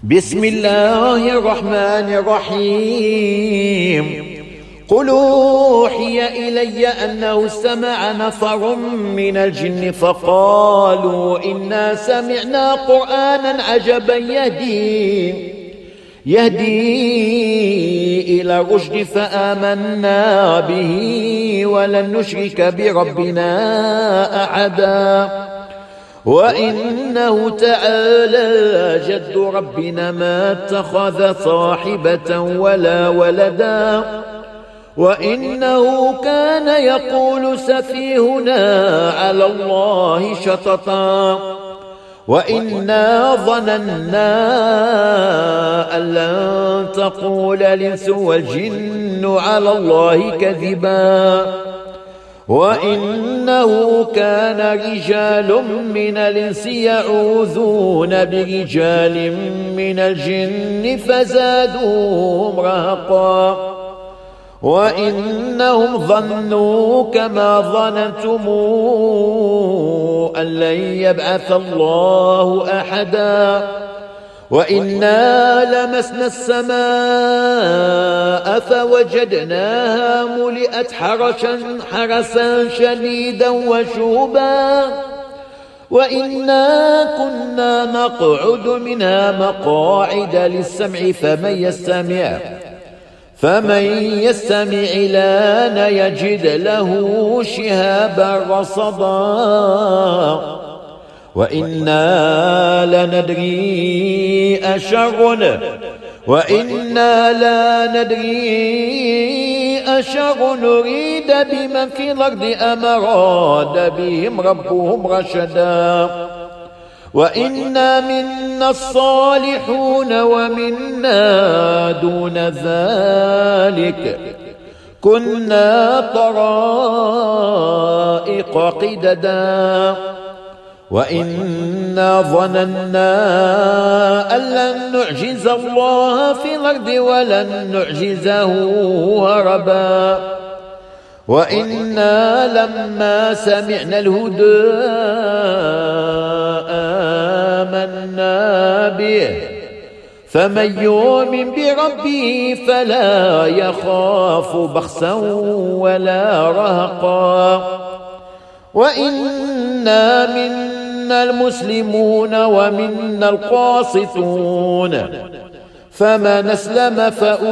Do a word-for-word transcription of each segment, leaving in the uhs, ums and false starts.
بسم الله الرحمن الرحيم. قل أوحي إلي أنه استمع نفر من الجن فقالوا إنا سمعنا قرآنا عجبا يهدي يهدي إلى الرشد فآمنا به ولن نشرك بربنا أحدا وإنه تعالى جد ربنا ما اتخذ صاحبة ولا ولدا وإنه كان يقول سفيهنا على الله شططا وإنا ظننا أن لن تقول الإنس والجن على الله كذبا وإنه كان رجال من الإنس يعوذون برجال من الجن فزادوهم رهقا وإنهم ظنوا كما ظننتم أن لن يبعث الله أحدا وإنا لمسنا السماء فوجدناها ملئت حرشا حرسا شديدا وشوبا وإنا كنا نقعد منها مقاعد للسمع فمن يستمع فمن يستمع لان يجد له شهابا رصدا وإنا لندري أشر وإنا لا ندري أشر نريد بمن في الأرض أم أراد بهم ربهم رشدا وإنا منا الصالحون ومنا دون ذلك كنا طرائق قددا وإنا ظننا أن لن نعجز الله في الأرض ولن نعجزه هربا وإنا لما سمعنا الهدى آمنا به فمن يؤمن بربه فلا يخاف بخسا ولا رهقا وإنا منا المسلمون ومنا القاسطون فمن أسلم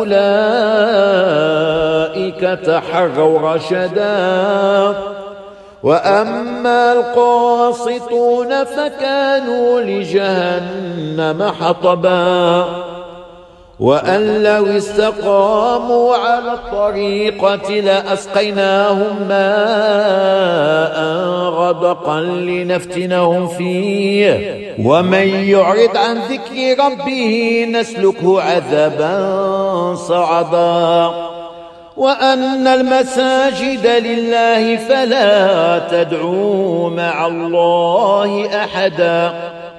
فأولئك تحروا رشدا وأما القاسطون فكانوا لجهنم حطبا وأن لو استقاموا على الطريقة لأسقيناهم ماء غدقا لنفتنهم فيه ومن يعرض عن ذكر ربه نسلكه عذابا صعدا وأن المساجد لله فلا تدعوا مع الله أحدا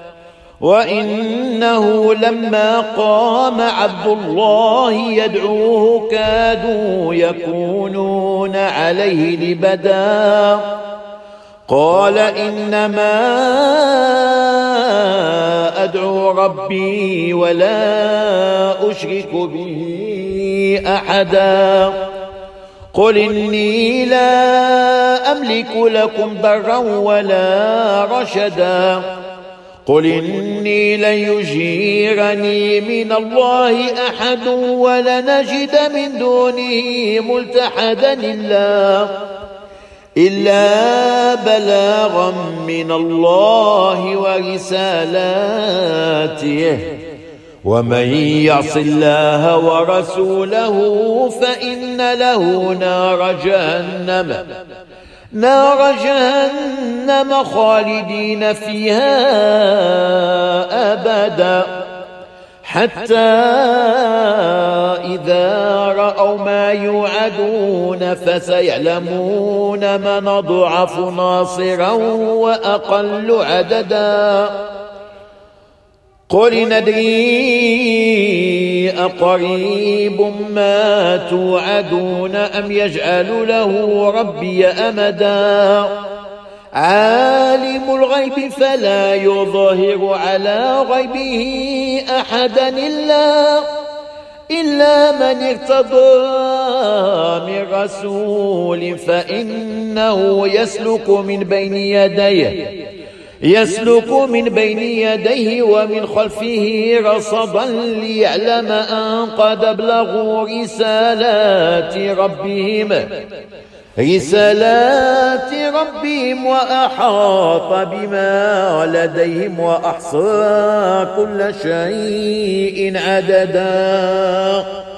وإنه لما قام عبد الله يدعوه كادوا يكونون عليه لبدا قال إنما أدعو ربي ولا أشرك به أحدا قل إني لا أملك لكم ضرا ولا رشدا قل إني لن يجيرني من الله أحد ولنجد من دونه ملتحدا إلا إلا بلاغا من الله ورسالاته ومن يعص الله ورسوله فإن له نار جهنم نار جهنم خالدين فيها أبدا حتى إذا رأوا ما يوعدون فسيعلمون من ضعف ناصرا وأقل عددا قل ندري أقريب ما توعدون أم يجعل له ربي أمدا عالم الغيب فلا يظهر على غيبه أحدا إلا إلا من ارتضى من رسول فإنه يسلك من بين يديه يسلك من بين يديه ومن خلفه رصدا ليعلم أن قد أبلغوا رسالات ربهم رسالات ربهم وأحاط بما لديهم وأحصى كل شيء عددا.